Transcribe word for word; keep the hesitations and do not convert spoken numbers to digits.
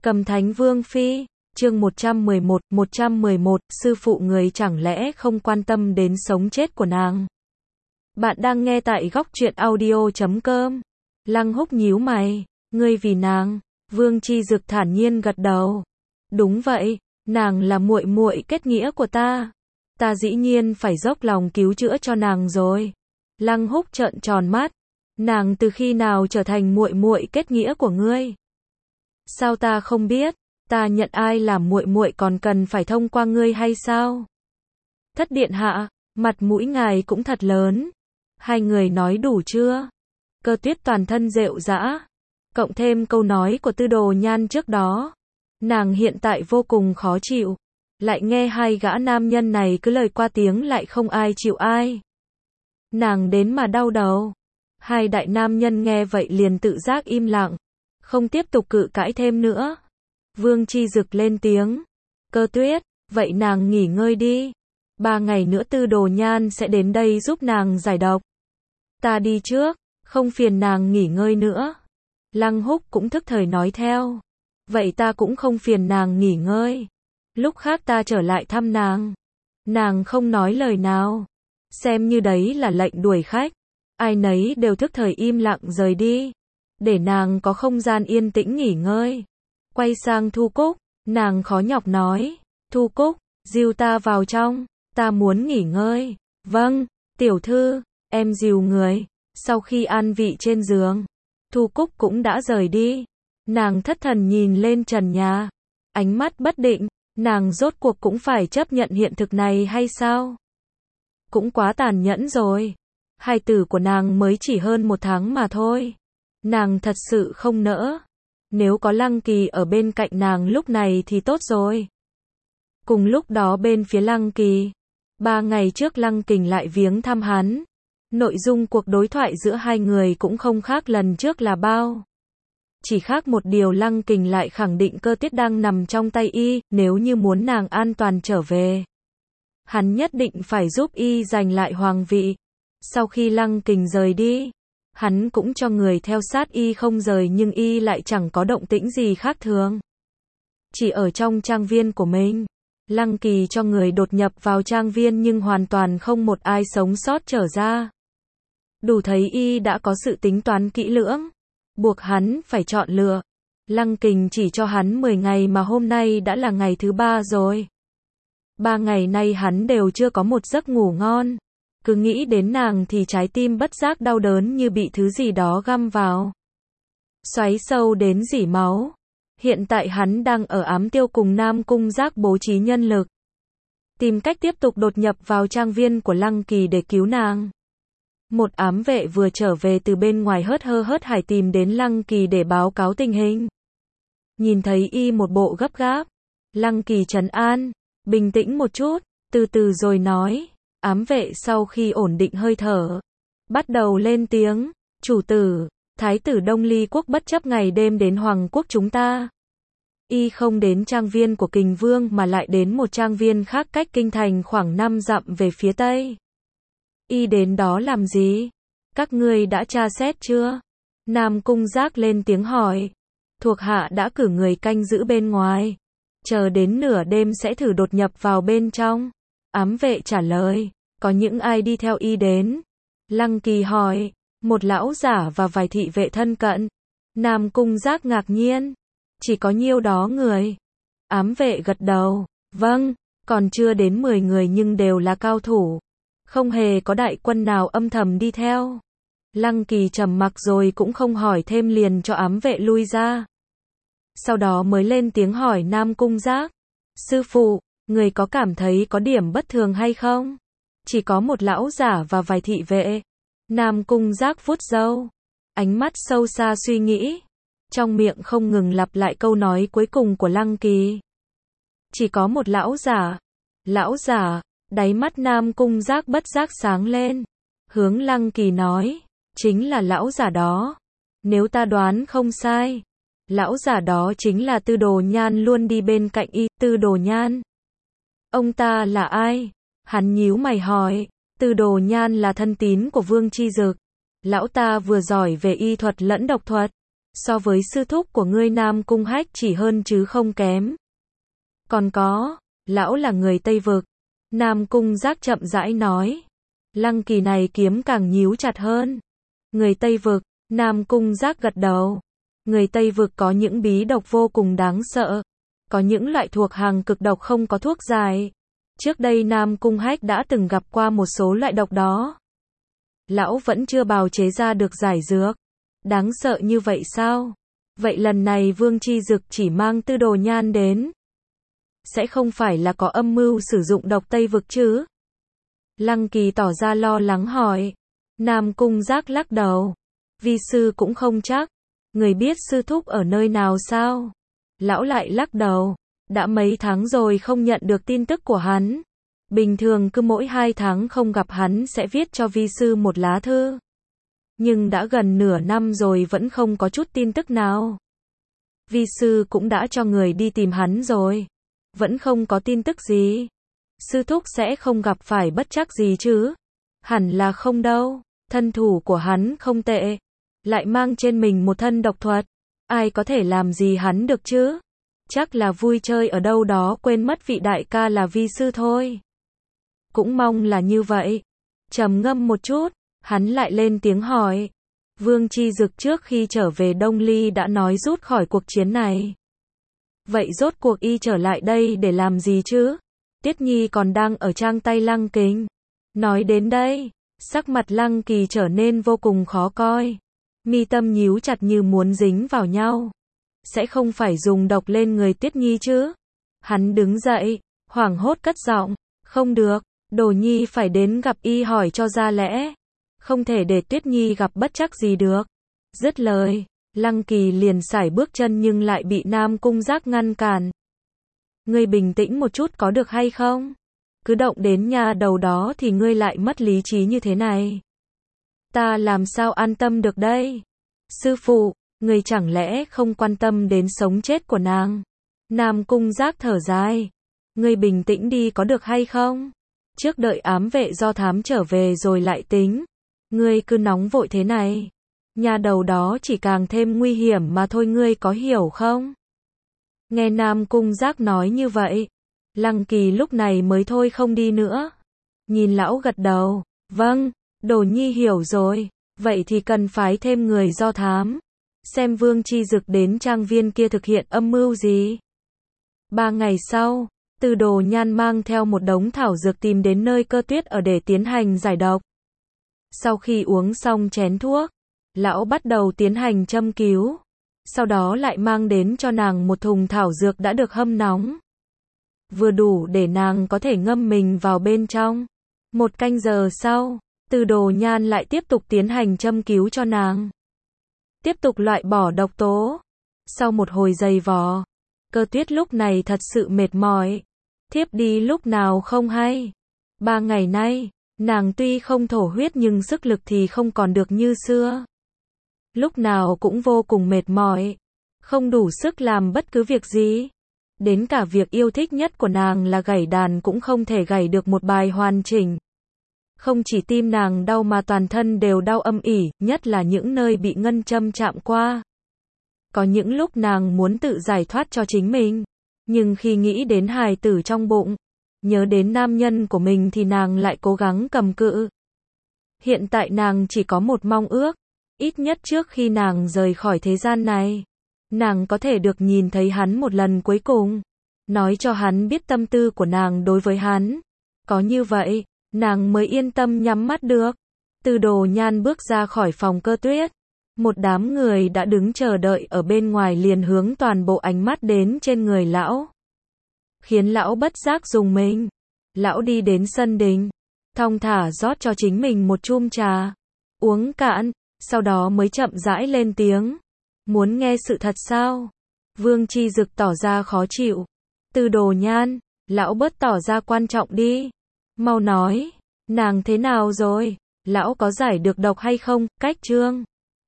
Cầm Thánh Vương Phi, chương một trăm mười một, một trăm mười một, sư phụ người chẳng lẽ không quan tâm đến sống chết của nàng. Bạn đang nghe tại góc truyện audio chấm com. Lăng Húc nhíu mày, ngươi vì nàng? Vương Chi Dực thản nhiên gật đầu. Đúng vậy, nàng là muội muội kết nghĩa của ta. Ta dĩ nhiên phải dốc lòng cứu chữa cho nàng rồi. Lăng Húc trợn tròn mắt, nàng từ khi nào trở thành muội muội kết nghĩa của ngươi? Sao ta không biết? Ta nhận ai làm muội muội còn cần phải thông qua ngươi hay sao? Thất điện hạ, mặt mũi ngài cũng thật lớn. Hai người nói đủ chưa? Cơ Tuyết toàn thân rệu rã, cộng thêm câu nói của Tư Đồ Nhan trước đó, nàng hiện tại vô cùng khó chịu, lại nghe hai gã nam nhân này cứ lời qua tiếng lại không ai chịu ai. Nàng đến mà đau đầu. Hai đại nam nhân nghe vậy liền tự giác im lặng, không tiếp tục cự cãi thêm nữa. Vương Chi Dực lên tiếng, Cơ Tuyết, vậy nàng nghỉ ngơi đi. Ba ngày nữa Tư Đồ Nhan sẽ đến đây giúp nàng giải độc. Ta đi trước, không phiền nàng nghỉ ngơi nữa. Lăng Húc cũng thức thời nói theo. Vậy ta cũng không phiền nàng nghỉ ngơi. Lúc khác ta trở lại thăm nàng. Nàng không nói lời nào, xem như đấy là lệnh đuổi khách. Ai nấy đều thức thời im lặng rời đi, để nàng có không gian yên tĩnh nghỉ ngơi. Quay sang Thu Cúc, nàng khó nhọc nói, Thu Cúc, dìu ta vào trong, ta muốn nghỉ ngơi. Vâng, tiểu thư, em dìu người. Sau khi an vị trên giường, Thu Cúc cũng đã rời đi. Nàng thất thần nhìn lên trần nhà, ánh mắt bất định, nàng rốt cuộc cũng phải chấp nhận hiện thực này hay sao? Cũng quá tàn nhẫn rồi. Hài tử của nàng mới chỉ hơn một tháng mà thôi. Nàng thật sự không nỡ. Nếu có Lăng Kỳ ở bên cạnh nàng lúc này thì tốt rồi. Cùng lúc đó bên phía Lăng Kỳ, ba ngày trước Lăng Kình lại viếng thăm hắn. Nội dung cuộc đối thoại giữa hai người cũng không khác lần trước là bao. Chỉ khác một điều, Lăng Kình lại khẳng định Cơ Tuyết đang nằm trong tay y, nếu như muốn nàng an toàn trở về, hắn nhất định phải giúp y giành lại hoàng vị. Sau khi Lăng Kình rời đi, hắn cũng cho người theo sát y không rời, nhưng y lại chẳng có động tĩnh gì khác thường. Chỉ ở trong trang viên của mình, Lăng Kỳ cho người đột nhập vào trang viên nhưng hoàn toàn không một ai sống sót trở ra. Đủ thấy y đã có sự tính toán kỹ lưỡng, buộc hắn phải chọn lựa. Lăng Kình chỉ cho hắn mười ngày mà hôm nay đã là ngày thứ ba rồi. Ba ngày nay hắn đều chưa có một giấc ngủ ngon. Cứ nghĩ đến nàng thì trái tim bất giác đau đớn như bị thứ gì đó găm vào, xoáy sâu đến rỉ máu. Hiện tại hắn đang ở Ám Tiêu cùng Nam Cung Giác bố trí nhân lực, tìm cách tiếp tục đột nhập vào trang viên của Lăng Kỳ để cứu nàng. Một ám vệ vừa trở về từ bên ngoài hớt hơ hớt hải tìm đến Lăng Kỳ để báo cáo tình hình. Nhìn thấy y một bộ gấp gáp, Lăng Kỳ trấn an, bình tĩnh một chút, từ từ rồi nói. Ám vệ sau khi ổn định hơi thở, bắt đầu lên tiếng, chủ tử, thái tử Đông Ly quốc bất chấp ngày đêm đến hoàng quốc chúng ta. Y không đến trang viên của Kình Vương mà lại đến một trang viên khác cách kinh thành khoảng năm dặm về phía tây. Y đến đó làm gì? Các ngươi đã tra xét chưa? Nam Cung Giác lên tiếng hỏi. Thuộc hạ đã cử người canh giữ bên ngoài, chờ đến nửa đêm sẽ thử đột nhập vào bên trong. Ám vệ trả lời. Có những ai đi theo y đến? Lăng Kỳ hỏi. Một lão giả và vài thị vệ thân cận. Nam Cung Giác ngạc nhiên. Chỉ có nhiêu đó người? Ám vệ gật đầu. Vâng, còn chưa đến mười người nhưng đều là cao thủ. Không hề có đại quân nào âm thầm đi theo. Lăng Kỳ trầm mặc rồi cũng không hỏi thêm, liền cho ám vệ lui ra. Sau đó mới lên tiếng hỏi Nam Cung Giác. Sư phụ, người có cảm thấy có điểm bất thường hay không? Chỉ có một lão giả và vài thị vệ. Nam Cung Giác vuốt râu, ánh mắt sâu xa suy nghĩ, trong miệng không ngừng lặp lại câu nói cuối cùng của Lăng Kỳ. Chỉ có một lão giả. Lão giả, đáy mắt Nam Cung Giác bất giác sáng lên, hướng Lăng Kỳ nói, chính là lão giả đó. Nếu ta đoán không sai, lão giả đó chính là Tư Đồ Nhan luôn đi bên cạnh y. Tư Đồ Nhan? Ông ta là ai? Hắn nhíu mày hỏi. Tư Đồ Nhan là thân tín của Vương Chi Dực. Lão ta vừa giỏi về y thuật lẫn độc thuật, So với sư thúc của ngươi Nam Cung Hách chỉ hơn chứ không kém. Còn có, lão là người Tây Vực. Nam Cung Giác chậm rãi nói. Lăng Kỳ này kiếm càng nhíu chặt hơn. Người Tây Vực, Nam Cung Giác gật đầu. Người Tây Vực có những bí độc vô cùng đáng sợ. Có những loại thuộc hàng cực độc không có thuốc giải. Trước đây Nam Cung Hách đã từng gặp qua một số loại độc đó. Lão vẫn chưa bào chế ra được giải dược. Đáng sợ như vậy sao? Vậy lần này Vương Chi Dực chỉ mang Tư Đồ Nhan đến. Sẽ không phải là có âm mưu sử dụng độc Tây Vực chứ? Lăng Kỳ tỏ ra lo lắng hỏi. Nam Cung Giác lắc đầu. Vi sư cũng không chắc. Người biết sư thúc ở nơi nào sao? Lão lại lắc đầu. Đã mấy tháng rồi không nhận được tin tức của hắn. Bình thường cứ mỗi hai tháng không gặp hắn sẽ viết cho vi sư một lá thư. Nhưng đã gần nửa năm rồi vẫn không có chút tin tức nào. Vi sư cũng đã cho người đi tìm hắn rồi. Vẫn không có tin tức gì. Sư thúc sẽ không gặp phải bất trắc gì chứ? Hẳn là không đâu. Thân thủ của hắn không tệ. Lại mang trên mình một thân độc thuật. Ai có thể làm gì hắn được chứ? Chắc là vui chơi ở đâu đó quên mất vị đại ca là vi sư thôi. Cũng mong là như vậy. Trầm ngâm một chút, hắn lại lên tiếng hỏi. Vương Chi Dực trước khi trở về Đông Ly đã nói rút khỏi cuộc chiến này. Vậy rốt cuộc y trở lại đây để làm gì chứ? Tiết Nhi còn đang ở trang tay Lăng Kính. Nói đến đây, sắc mặt Lăng Kỳ trở nên vô cùng khó coi. Mi tâm nhíu chặt như muốn dính vào nhau. Sẽ không phải dùng độc lên người Tiết Nhi chứ? Hắn đứng dậy, hoảng hốt cất giọng. Không được, Đồ Nhi phải đến gặp y hỏi cho ra lẽ. Không thể để Tuyết Nhi gặp bất trắc gì được. Dứt lời, Lăng Kỳ liền sải bước chân nhưng lại bị Nam Cung Giác ngăn cản. Ngươi bình tĩnh một chút có được hay không? Cứ động đến nhà đầu đó thì ngươi lại mất lý trí như thế này. Ta làm sao an tâm được đây? Sư phụ, ngươi chẳng lẽ không quan tâm đến sống chết của nàng? Nam Cung Giác thở dài. Ngươi bình tĩnh đi có được hay không? Trước đợi ám vệ do thám trở về rồi lại tính. Ngươi cứ nóng vội thế này. Nhà đầu đó chỉ càng thêm nguy hiểm mà thôi, ngươi có hiểu không? Nghe Nam Cung Giác nói như vậy, Lăng Kỳ lúc này mới thôi không đi nữa. Nhìn lão gật đầu. Vâng, Đồ Nhi hiểu rồi. Vậy thì cần phái thêm người do thám. Xem Vương Chi Dực đến trang viên kia thực hiện âm mưu gì. Ba ngày sau, Tư Đồ Nhan mang theo một đống thảo dược tìm đến nơi Cơ Tuyết ở để tiến hành giải độc. Sau khi uống xong chén thuốc, lão bắt đầu tiến hành châm cứu. Sau đó lại mang đến cho nàng một thùng thảo dược đã được hâm nóng. Vừa đủ để nàng có thể ngâm mình vào bên trong. Một canh giờ sau, Tư Đồ Nhan lại tiếp tục tiến hành châm cứu cho nàng. Tiếp tục loại bỏ độc tố. Sau một hồi giày vò, Cơ Tuyết lúc này thật sự mệt mỏi. Thiếp đi lúc nào không hay. Ba ngày nay, nàng tuy không thổ huyết nhưng sức lực thì không còn được như xưa. Lúc nào cũng vô cùng mệt mỏi. Không đủ sức làm bất cứ việc gì. Đến cả việc yêu thích nhất của nàng là gảy đàn cũng không thể gảy được một bài hoàn chỉnh. Không chỉ tim nàng đau mà toàn thân đều đau âm ỉ, nhất là những nơi bị ngân châm chạm qua. Có những lúc nàng muốn tự giải thoát cho chính mình. Nhưng khi nghĩ đến hài tử trong bụng, nhớ đến nam nhân của mình thì nàng lại cố gắng cầm cự. Hiện tại nàng chỉ có một mong ước. Ít nhất trước khi nàng rời khỏi thế gian này, nàng có thể được nhìn thấy hắn một lần cuối cùng. Nói cho hắn biết tâm tư của nàng đối với hắn. Có như vậy, nàng mới yên tâm nhắm mắt được. Tư Đồ Nhan bước ra khỏi phòng Cơ Tuyết. Một đám người đã đứng chờ đợi ở bên ngoài liền hướng toàn bộ ánh mắt đến trên người lão. Khiến lão bất giác rùng mình. Lão đi đến sân đình, thong thả rót cho chính mình một chum trà. Uống cạn, sau đó mới chậm rãi lên tiếng. Muốn nghe sự thật sao? Vương Chi Dực tỏ ra khó chịu. Tư Đồ Nhan, lão bớt tỏ ra quan trọng đi. Mau nói, nàng thế nào rồi? Lão có giải được độc hay không? Cách Trương